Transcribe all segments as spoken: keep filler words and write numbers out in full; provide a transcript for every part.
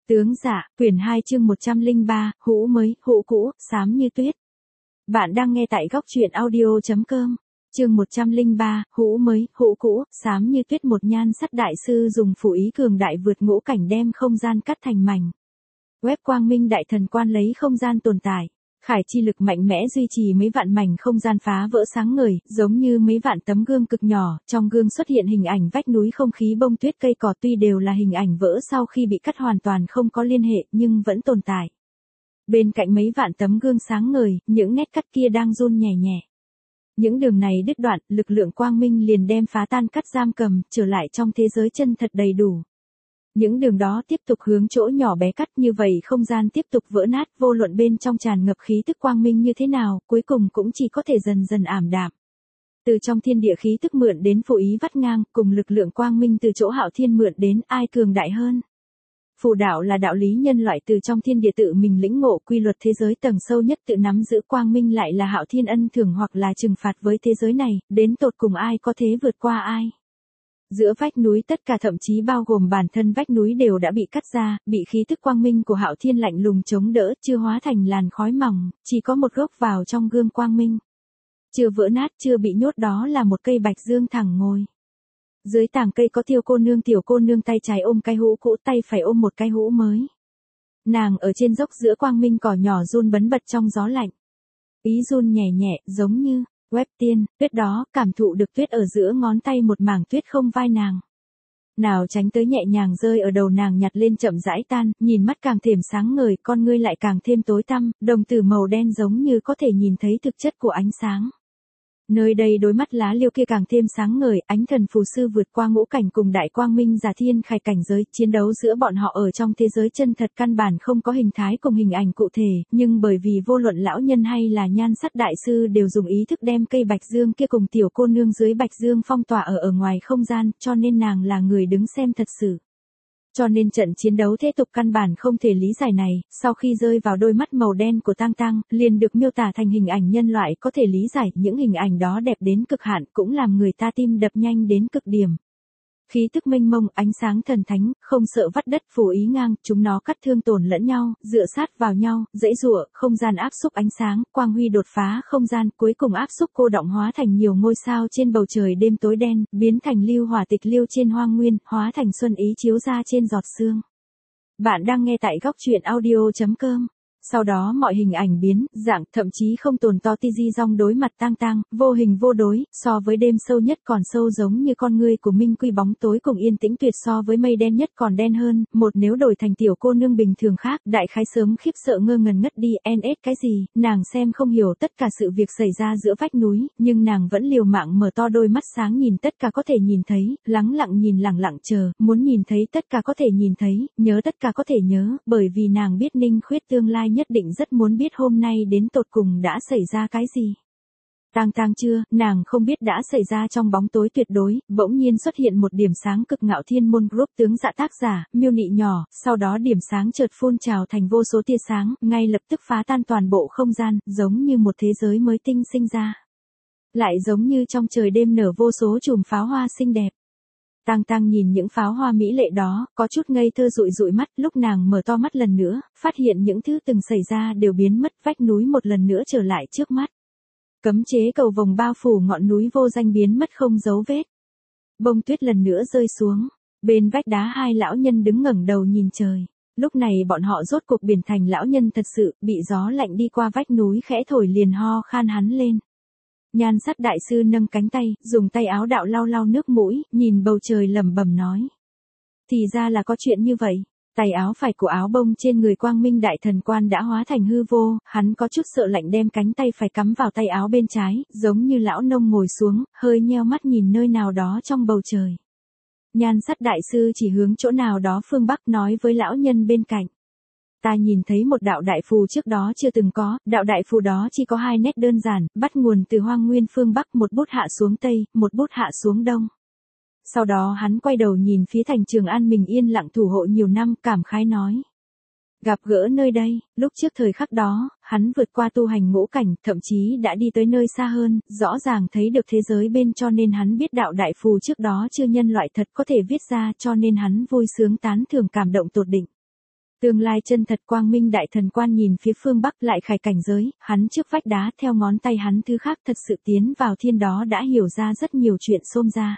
Tướng dạ, quyển hai chương một trăm lẻ ba, hũ mới, hũ cũ, xám như tuyết. Bạn đang nghe tại góc truyện audio chấm com. Chương một trăm lẻ ba, hũ mới, hũ cũ, xám như tuyết. Một nhan sắt đại sư dùng phủ ý cường đại vượt ngũ cảnh đem không gian cắt thành mảnh. Web Quang Minh Đại Thần Quan lấy không gian tồn tại. Khải chi lực mạnh mẽ duy trì mấy vạn mảnh không gian phá vỡ sáng ngời, giống như mấy vạn tấm gương cực nhỏ, trong gương xuất hiện hình ảnh vách núi, không khí, bông tuyết, cây cỏ, tuy đều là hình ảnh vỡ sau khi bị cắt hoàn toàn không có liên hệ, nhưng vẫn tồn tại. Bên cạnh mấy vạn tấm gương sáng ngời, những nét cắt kia đang run nhẹ nhẹ. Những đường này đứt đoạn, lực lượng quang minh liền đem phá tan cắt giam cầm, trở lại trong thế giới chân thật đầy đủ. Những đường đó tiếp tục hướng chỗ nhỏ bé cắt, như vậy không gian tiếp tục vỡ nát, vô luận bên trong tràn ngập khí tức quang minh như thế nào, cuối cùng cũng chỉ có thể dần dần ảm đạm. Từ trong thiên địa khí tức mượn đến phủ ý vắt ngang, cùng lực lượng quang minh từ chỗ hạo thiên mượn đến, ai cường đại hơn? Phù đạo là đạo lý nhân loại từ trong thiên địa tự mình lĩnh ngộ, quy luật thế giới tầng sâu nhất tự nắm giữ, quang minh lại là hạo thiên ân thưởng hoặc là trừng phạt với thế giới này, đến tột cùng ai có thể vượt qua ai? Giữa vách núi tất cả, thậm chí bao gồm bản thân vách núi đều đã bị cắt ra, bị khí tức quang minh của hạo thiên lạnh lùng chống đỡ, chưa hóa thành làn khói mỏng, chỉ có một gốc vào trong gương quang minh. Chưa vỡ nát, chưa bị nhốt, đó là một cây bạch dương thẳng ngồi. Dưới tàng cây có tiểu cô nương, tiểu cô nương tay trái ôm cái hũ cũ, tay phải ôm một cái hũ mới. Nàng ở trên dốc giữa quang minh cỏ nhỏ run bấn bật trong gió lạnh. Ý run nhẹ nhẹ, giống như Web tiên, tuyết đó, cảm thụ được tuyết ở giữa ngón tay, một mảng tuyết không vai nàng. Nào tránh tới nhẹ nhàng rơi ở đầu nàng, nhặt lên chậm rãi tan, nhìn mắt càng thêm sáng ngời, con ngươi lại càng thêm tối tăm, đồng tử màu đen giống như có thể nhìn thấy thực chất của ánh sáng. Nơi đây đôi mắt lá liêu kia càng thêm sáng ngời, ánh thần phù sư vượt qua ngũ cảnh cùng đại quang minh giả thiên khải cảnh giới, chiến đấu giữa bọn họ ở trong thế giới chân thật căn bản không có hình thái cùng hình ảnh cụ thể, nhưng bởi vì vô luận lão nhân hay là nhan sắt đại sư đều dùng ý thức đem cây bạch dương kia cùng tiểu cô nương dưới bạch dương phong tỏa ở ở ngoài không gian, cho nên nàng là người đứng xem thật sự. Cho nên trận chiến đấu thế tục căn bản không thể lý giải này, sau khi rơi vào đôi mắt màu đen của Tang Tăng, liền được miêu tả thành hình ảnh nhân loại có thể lý giải, những hình ảnh đó đẹp đến cực hạn, cũng làm người ta tim đập nhanh đến cực điểm. Khí tức mênh mông, ánh sáng thần thánh, không sợ vắt đất, phủ ý ngang, chúng nó cắt thương tổn lẫn nhau, dựa sát vào nhau, dãy giụa, không gian áp xúc ánh sáng, quang huy đột phá không gian, cuối cùng áp xúc cô động hóa thành nhiều ngôi sao trên bầu trời đêm tối đen, biến thành lưu hỏa tịch liêu trên hoang nguyên, hóa thành xuân ý chiếu ra trên giọt sương. Bạn đang nghe tại góc truyện audio chấm com. Sau đó mọi hình ảnh biến, dạng, thậm chí không tồn to ti di rong đối mặt Tang Tăng, vô hình vô đối, so với đêm sâu nhất còn sâu, giống như con ngươi của Minh Quy bóng tối cùng yên tĩnh tuyệt, so với mây đen nhất còn đen hơn, một nếu đổi thành tiểu cô nương bình thường khác, đại khái sớm khiếp sợ ngơ ngẩn ngất đi, en ét cái gì, nàng xem không hiểu tất cả sự việc xảy ra giữa vách núi, nhưng nàng vẫn liều mạng mở to đôi mắt sáng nhìn tất cả có thể nhìn thấy, lắng lặng nhìn, lặng lặng chờ, muốn nhìn thấy tất cả có thể nhìn thấy, nhớ tất cả có thể nhớ, bởi vì nàng biết Ninh Khuyết tương lai nhất định rất muốn biết hôm nay đến tột cùng đã xảy ra cái gì. Tang Tăng chưa, nàng không biết đã xảy ra trong bóng tối tuyệt đối, bỗng nhiên xuất hiện một điểm sáng cực ngạo. Thiên môn group tướng dạ tác giả, miêu nị nhỏ, sau đó điểm sáng chợt phun trào thành vô số tia sáng, ngay lập tức phá tan toàn bộ không gian, giống như một thế giới mới tinh sinh ra. Lại giống như trong trời đêm nở vô số chùm pháo hoa xinh đẹp. Tang Tăng nhìn những pháo hoa mỹ lệ đó, có chút ngây thơ dụi dụi mắt, lúc nàng mở to mắt lần nữa, phát hiện những thứ từng xảy ra đều biến mất, vách núi một lần nữa trở lại trước mắt. Cấm chế cầu vồng bao phủ ngọn núi vô danh biến mất không dấu vết. Bông tuyết lần nữa rơi xuống, bên vách đá hai lão nhân đứng ngẩng đầu nhìn trời. Lúc này bọn họ rốt cuộc biến thành lão nhân thật sự, bị gió lạnh đi qua vách núi khẽ thổi liền ho khan hắn lên. Nhan sắt đại sư nâng cánh tay, dùng tay áo đạo lau lau nước mũi, nhìn bầu trời lẩm bẩm nói. Thì ra là có chuyện như vậy. Tay áo phải của áo bông trên người quang minh đại thần quan đã hóa thành hư vô, hắn có chút sợ lạnh đem cánh tay phải cắm vào tay áo bên trái, giống như lão nông ngồi xuống, hơi nheo mắt nhìn nơi nào đó trong bầu trời. Nhan sắt đại sư chỉ hướng chỗ nào đó phương Bắc, nói với lão nhân bên cạnh. Ta nhìn thấy một đạo đại phù trước đó chưa từng có, đạo đại phù đó chỉ có hai nét đơn giản, bắt nguồn từ hoang nguyên phương Bắc, một bút hạ xuống Tây, một bút hạ xuống Đông. Sau đó hắn quay đầu nhìn phía thành Trường An mình yên lặng thủ hộ nhiều năm, cảm khái nói. Gặp gỡ nơi đây, lúc trước thời khắc đó, hắn vượt qua tu hành ngũ cảnh, thậm chí đã đi tới nơi xa hơn, rõ ràng thấy được thế giới bên, cho nên hắn biết đạo đại phù trước đó chưa nhân loại thật có thể viết ra, cho nên hắn vui sướng tán thưởng cảm động tột đỉnh. Tương lai chân thật quang minh đại thần quan nhìn phía phương Bắc lại khải cảnh giới, hắn trước vách đá theo ngón tay hắn thứ khác thật sự tiến vào thiên đó đã hiểu ra rất nhiều chuyện xôm ra.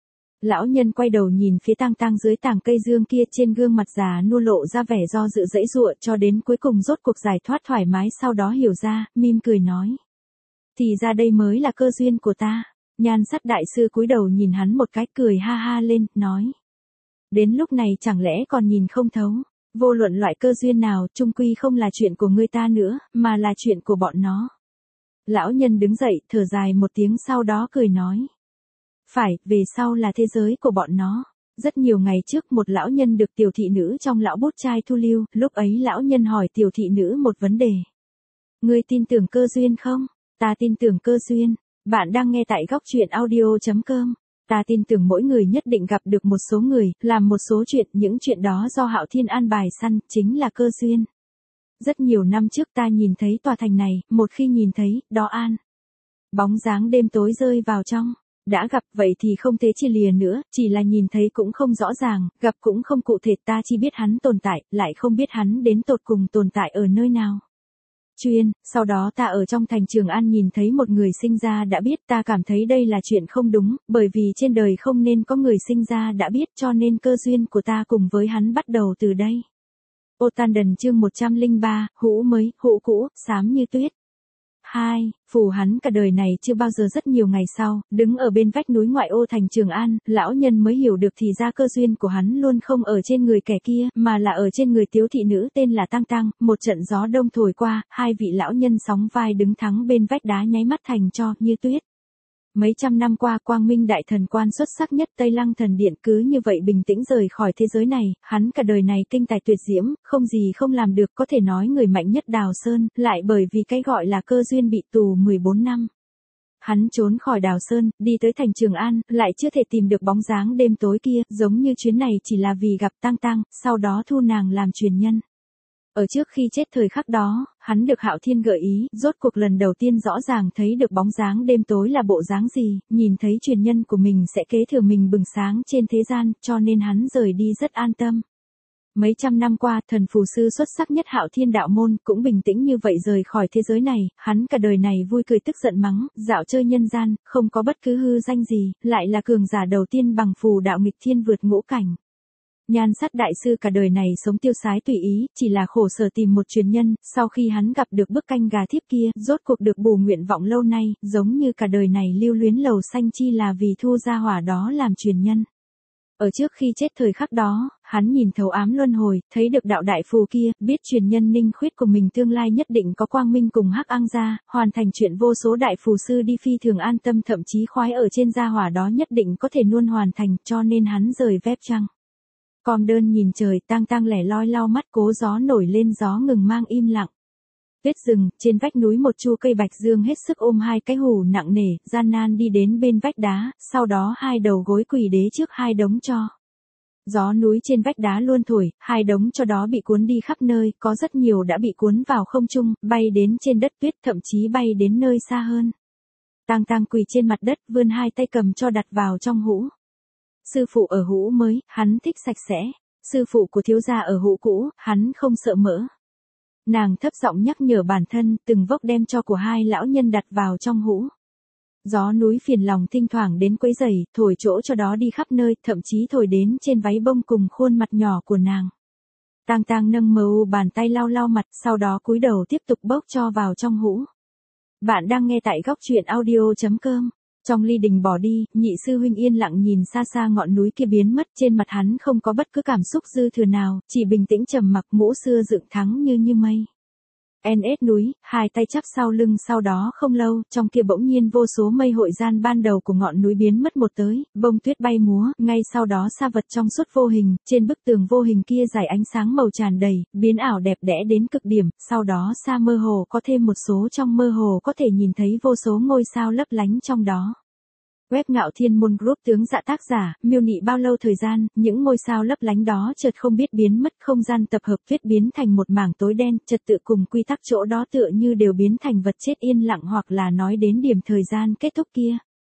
Lão nhân quay đầu nhìn phía tang tang dưới tảng cây dương kia, trên gương mặt già nua lộ ra vẻ do dự dãy dụa cho đến cuối cùng rốt cuộc giải thoát thoải mái, sau đó hiểu ra, mỉm cười nói. Thì ra đây mới là cơ duyên của ta. Nhan Sắt đại sư cúi đầu nhìn hắn một cái, cười ha ha lên, nói. Đến lúc này chẳng lẽ còn nhìn không thấu, vô luận loại cơ duyên nào chung quy không là chuyện của người ta nữa, mà là chuyện của bọn nó. Lão nhân đứng dậy, thở dài một tiếng sau đó cười nói. Phải, về sau là thế giới của bọn nó. Rất nhiều ngày trước một lão nhân được tiểu thị nữ trong lão bút trai thu lưu, lúc ấy lão nhân hỏi tiểu thị nữ một vấn đề. Ngươi tin tưởng cơ duyên không? Ta tin tưởng cơ duyên. Bạn đang nghe tại góc truyện audio chấm com. Ta tin tưởng mỗi người nhất định gặp được một số người, làm một số chuyện, những chuyện đó do Hạo Thiên an bài săn, chính là cơ duyên. Rất nhiều năm trước ta nhìn thấy tòa thành này, một khi nhìn thấy, đó an. Bóng dáng đêm tối rơi vào trong. Đã gặp vậy thì không thể chia lìa nữa, chỉ là nhìn thấy cũng không rõ ràng, gặp cũng không cụ thể, ta chỉ biết hắn tồn tại, lại không biết hắn đến tột cùng tồn tại ở nơi nào. Chuyên, sau đó ta ở trong thành Trường An nhìn thấy một người sinh ra đã biết, ta cảm thấy đây là chuyện không đúng, bởi vì trên đời không nên có người sinh ra đã biết, cho nên cơ duyên của ta cùng với hắn bắt đầu từ đây. Ô Tan Đần chương một trăm lẻ ba, hũ mới, hũ cũ, xám như tuyết. hai. Phù hắn cả đời này chưa bao giờ. Rất nhiều ngày sau, đứng ở bên vách núi ngoại ô thành Trường An, lão nhân mới hiểu được thì ra cơ duyên của hắn luôn không ở trên người kẻ kia, mà là ở trên người tiếu thị nữ tên là Tang Tang. Một trận gió đông thổi qua, hai vị lão nhân sóng vai đứng thắng bên vách đá nháy mắt thành tro như tuyết. Mấy trăm năm qua, quang minh đại thần quan xuất sắc nhất Tây Lăng Thần Điện cứ như vậy bình tĩnh rời khỏi thế giới này, hắn cả đời này kinh tài tuyệt diễm, không gì không làm được, có thể nói người mạnh nhất Đào Sơn, lại bởi vì cái gọi là cơ duyên bị tù mười bốn năm. Hắn trốn khỏi Đào Sơn, đi tới thành Trường An, lại chưa thể tìm được bóng dáng đêm tối kia, giống như chuyến này chỉ là vì gặp Tang Tang, sau đó thu nàng làm truyền nhân. Ở trước khi chết thời khắc đó, hắn được Hạo Thiên gợi ý, rốt cuộc lần đầu tiên rõ ràng thấy được bóng dáng đêm tối là bộ dáng gì, nhìn thấy truyền nhân của mình sẽ kế thừa mình bừng sáng trên thế gian, cho nên hắn rời đi rất an tâm. Mấy trăm năm qua, thần phù sư xuất sắc nhất Hạo Thiên đạo môn cũng bình tĩnh như vậy rời khỏi thế giới này, hắn cả đời này vui cười tức giận mắng, dạo chơi nhân gian, không có bất cứ hư danh gì, lại là cường giả đầu tiên bằng phù đạo nghịch thiên vượt ngũ cảnh. Nhan Sắt đại sư cả đời này sống tiêu sái tùy ý, chỉ là khổ sở tìm một truyền nhân, sau khi hắn gặp được bức canh gà thiếp kia, rốt cuộc được bù nguyện vọng lâu nay, giống như cả đời này lưu luyến lầu xanh chi là vì thu ra hỏa đó làm truyền nhân. Ở trước khi chết thời khắc đó, hắn nhìn thấu ám luân hồi, thấy được đạo đại phù kia, biết truyền nhân Ninh Khuyết của mình tương lai nhất định có quang minh cùng Hắc Ăng gia, hoàn thành chuyện vô số đại phù sư đi phi thường an tâm, thậm chí khoái ở trên gia hỏa đó nhất định có thể luôn hoàn thành, cho nên hắn rời vép trăng. Com đơn nhìn trời, Tang Tang lẻ loi lau mắt, cố gió nổi lên gió ngừng mang im lặng. Tuyết rừng, trên vách núi một chu cây bạch dương hết sức ôm hai cái hủ nặng nề, gian nan đi đến bên vách đá, sau đó hai đầu gối quỳ đế trước hai đống tro. Gió núi trên vách đá luôn thổi, hai đống tro đó bị cuốn đi khắp nơi, có rất nhiều đã bị cuốn vào không trung, bay đến trên đất tuyết, thậm chí bay đến nơi xa hơn. Tang Tang quỳ trên mặt đất, vươn hai tay cầm tro đặt vào trong hũ. Sư phụ ở hũ mới, hắn thích sạch sẽ. Sư phụ của thiếu gia ở hũ cũ, hắn không sợ mỡ. Nàng thấp giọng nhắc nhở bản thân, từng vốc đem tro của hai lão nhân đặt vào trong hũ. Gió núi phiền lòng thỉnh thoảng đến quấy rầy, thổi chỗ cho đó đi khắp nơi, thậm chí thổi đến trên váy bông cùng khuôn mặt nhỏ của nàng. Tang Tang nâng mờ u bàn tay lau lau mặt, sau đó cúi đầu tiếp tục bốc tro vào trong hũ. Bạn đang nghe tại góc truyện audio chấm com. Trong ly đình bỏ đi, nhị sư huynh yên lặng nhìn xa xa ngọn núi kia biến mất, trên mặt hắn không có bất cứ cảm xúc dư thừa nào, chỉ bình tĩnh trầm mặc, mũ xưa dựng thắng như như mây. en ét núi, hai tay chắp sau lưng, sau đó không lâu, trong kia bỗng nhiên vô số mây hội gian ban đầu của ngọn núi biến mất một tới, bông tuyết bay múa, ngay sau đó sa vật trong suốt vô hình, trên bức tường vô hình kia dải ánh sáng màu tràn đầy, biến ảo đẹp đẽ đến cực điểm, sau đó xa mơ hồ có thêm một số, trong mơ hồ có thể nhìn thấy vô số ngôi sao lấp lánh trong đó. Web Ngạo Thiên Môn Group tướng dạ tác giả, miêu nị bao lâu thời gian, những ngôi sao lấp lánh đó chợt không biết biến mất, không gian tập hợp tuyết biến thành một mảng tối đen, trật tự cùng quy tắc chỗ đó tựa như đều biến thành vật chết yên lặng, hoặc là nói đến điểm thời gian kết thúc kia.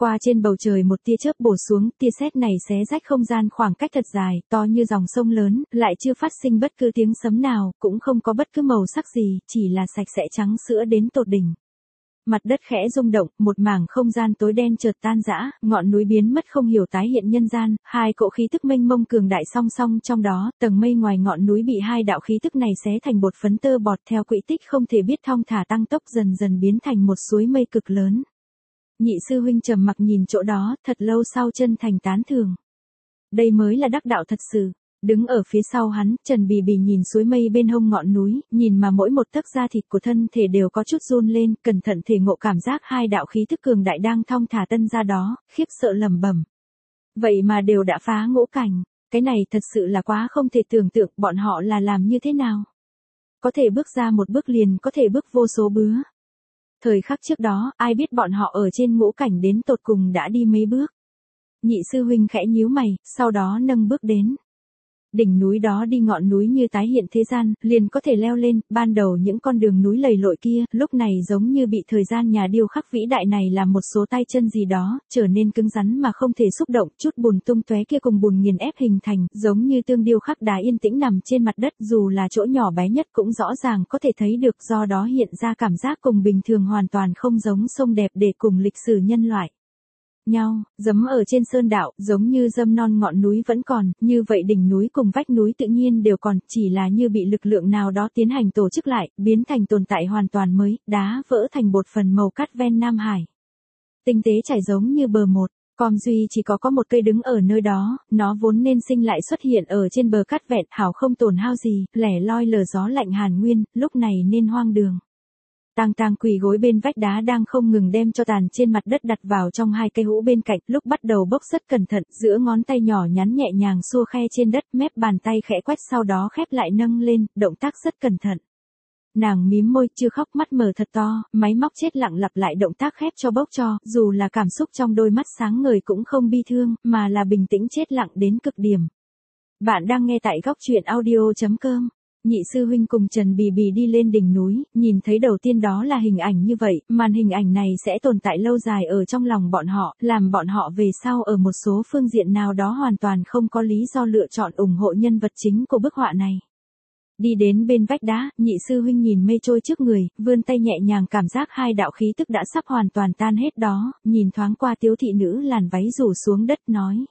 Qua trên bầu trời một tia chớp bổ xuống, tia sét này xé rách không gian khoảng cách thật dài, to như dòng sông lớn, lại chưa phát sinh bất cứ tiếng sấm nào, cũng không có bất cứ màu sắc gì, chỉ là sạch sẽ trắng sữa đến tột đỉnh. Mặt đất khẽ rung động, một mảng không gian tối đen chợt tan rã, ngọn núi biến mất không hiểu tái hiện nhân gian, hai cỗ khí tức mênh mông cường đại song song trong đó, tầng mây ngoài ngọn núi bị hai đạo khí tức này xé thành bột phấn tơ bọt theo quỹ tích không thể biết thong thả tăng tốc dần dần biến thành một suối mây cực lớn. Nhị sư huynh trầm mặc nhìn chỗ đó, thật lâu sau chân thành tán thưởng. Đây mới là đắc đạo thật sự. Đứng ở phía sau hắn, Trần Bì Bì nhìn suối mây bên hông ngọn núi, nhìn mà mỗi một tấc da thịt của thân thể đều có chút run lên, cẩn thận thể ngộ cảm giác hai đạo khí thức cường đại đang thong thả tân ra đó, khiếp sợ lẩm bẩm. Vậy mà đều đã phá ngũ cảnh, cái này thật sự là quá không thể tưởng tượng, bọn họ là làm như thế nào? Có thể bước ra một bước liền có thể bước vô số bứa. Thời khắc trước đó, ai biết bọn họ ở trên ngũ cảnh đến tột cùng đã đi mấy bước. Nhị sư huynh khẽ nhíu mày, sau đó nâng bước đến. Đỉnh núi đó đi ngọn núi như tái hiện thế gian, liền có thể leo lên, ban đầu những con đường núi lầy lội kia, lúc này giống như bị thời gian nhà điêu khắc vĩ đại này làm một số tay chân gì đó, trở nên cứng rắn mà không thể xúc động, chút bùn tung tóe kia cùng bùn nghiền ép hình thành, giống như tương điêu khắc đá yên tĩnh nằm trên mặt đất, dù là chỗ nhỏ bé nhất cũng rõ ràng có thể thấy được, do đó hiện ra cảm giác cùng bình thường hoàn toàn không giống sông đẹp để cùng lịch sử nhân loại. Nhau, dẫm ở trên sơn đạo, giống như dâm non ngọn núi vẫn còn, như vậy đỉnh núi cùng vách núi tự nhiên đều còn, chỉ là như bị lực lượng nào đó tiến hành tổ chức lại, biến thành tồn tại hoàn toàn mới, đá vỡ thành bột phần màu cát ven Nam Hải. Tinh tế trải giống như bờ một, com duy chỉ có có một cây đứng ở nơi đó, nó vốn nên sinh lại xuất hiện ở trên bờ cát vẹn, hảo không tổn hao gì, lẻ loi lờ gió lạnh hàn nguyên, lúc này nên hoang đường. Tang Tang quỳ gối bên vách đá đang không ngừng đem cho tàn trên mặt đất đặt vào trong hai cây hũ bên cạnh, lúc bắt đầu bốc rất cẩn thận, giữa ngón tay nhỏ nhắn nhẹ nhàng xua khe trên đất, mép bàn tay khẽ quét sau đó khép lại nâng lên, động tác rất cẩn thận. Nàng mím môi, chưa khóc, mắt mở thật to, máy móc chết lặng lặp lại động tác khép cho bốc cho, dù là cảm xúc trong đôi mắt sáng ngời cũng không bi thương, mà là bình tĩnh chết lặng đến cực điểm. Bạn đang nghe tại góc truyện audio chấm com. Nhị sư huynh cùng Trần Bì Bì đi lên đỉnh núi, nhìn thấy đầu tiên đó là hình ảnh như vậy, màn hình ảnh này sẽ tồn tại lâu dài ở trong lòng bọn họ, làm bọn họ về sau ở một số phương diện nào đó hoàn toàn không có lý do lựa chọn ủng hộ nhân vật chính của bức họa này. Đi đến bên vách đá, nhị sư huynh nhìn mây trôi trước người, vươn tay nhẹ nhàng cảm giác hai đạo khí tức đã sắp hoàn toàn tan hết đó, nhìn thoáng qua tiếu thị nữ làn váy rủ xuống đất nói.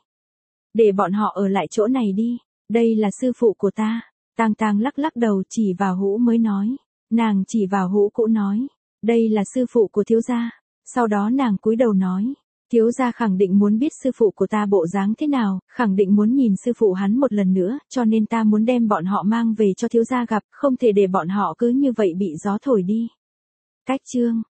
Để bọn họ ở lại chỗ này đi, đây là sư phụ của ta. Tang Tang lắc lắc đầu chỉ vào hũ mới nói. Nàng chỉ vào hũ cũ nói. Đây là sư phụ của thiếu gia. Sau đó nàng cúi đầu nói. Thiếu gia khẳng định muốn biết sư phụ của ta bộ dáng thế nào, khẳng định muốn nhìn sư phụ hắn một lần nữa, cho nên ta muốn đem bọn họ mang về cho thiếu gia gặp, không thể để bọn họ cứ như vậy bị gió thổi đi. Cách chương.